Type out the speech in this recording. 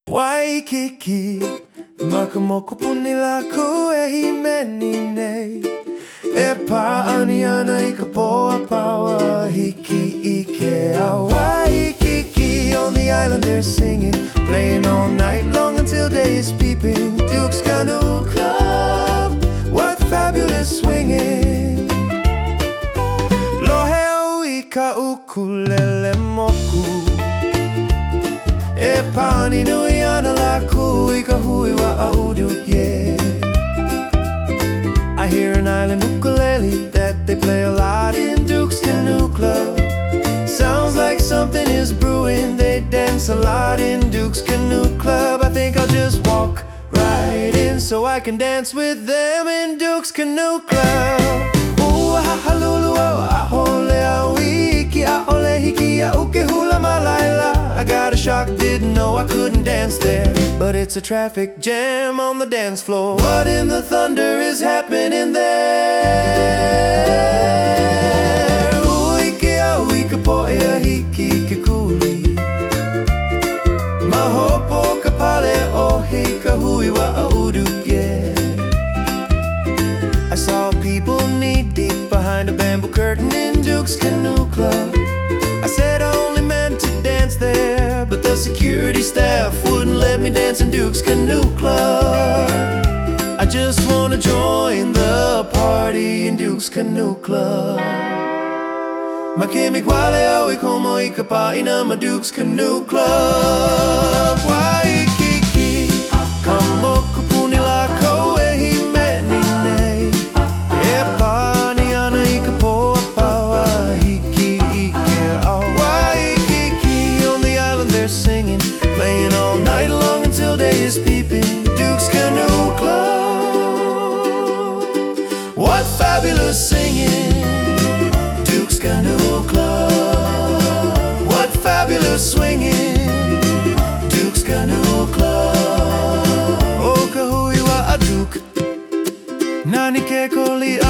Waikiki, makamokupu nila ku e himeni nei. E pa'ani ana I ka poa paua hiki I ke a Waikiki. On the island they're singing, playing all night long until day is peeping. Duke's Canoe Club, what fabulous swinging. Loheo I ka ukulele moku. E pani nui ana la ku I ka hui wa audu, yeah. I hear an island ukulele that they play a lot in Duke's Canoe Club. Sounds like something is brewing. They dance a lot in Duke's Canoe Club. I think I'll just walk right in so I can dance with them in Duke's Canoe Club. Ooh, ha-ha-lulu, ahole, awiki, ahole, hiki, auke, hula, malaila. I got a shock, didn't know I couldn't dance there, but it's a traffic jam on the dance floor. What in the thunder is happening there? Uike a uika poea hiki ke kuli. Mahopo ka pale o hika hui wa audu, yeah. I saw people knee deep behind a bamboo curtain in Duke's Canoe Club. I said I only meant to dance there, but the security staff wouldn't let me dance in Duke's Canoe Club. I just wanna join the party in Duke's Canoe Club. Makimikwale au ikomo ikapaina ma Duke's Canoe Club. Waikiki, kamokupu nila ko e himeni nei. E pani ana ikapoa paua hiki ike au Waikiki. On the island they're singing, playing all night long until day is peeping. Duke's Canoe Club, what fabulous singing. Duke's Canoe Club, what fabulous swinging. Duke's Canoe Club, o ka hui wa a Duke. Nani ke koli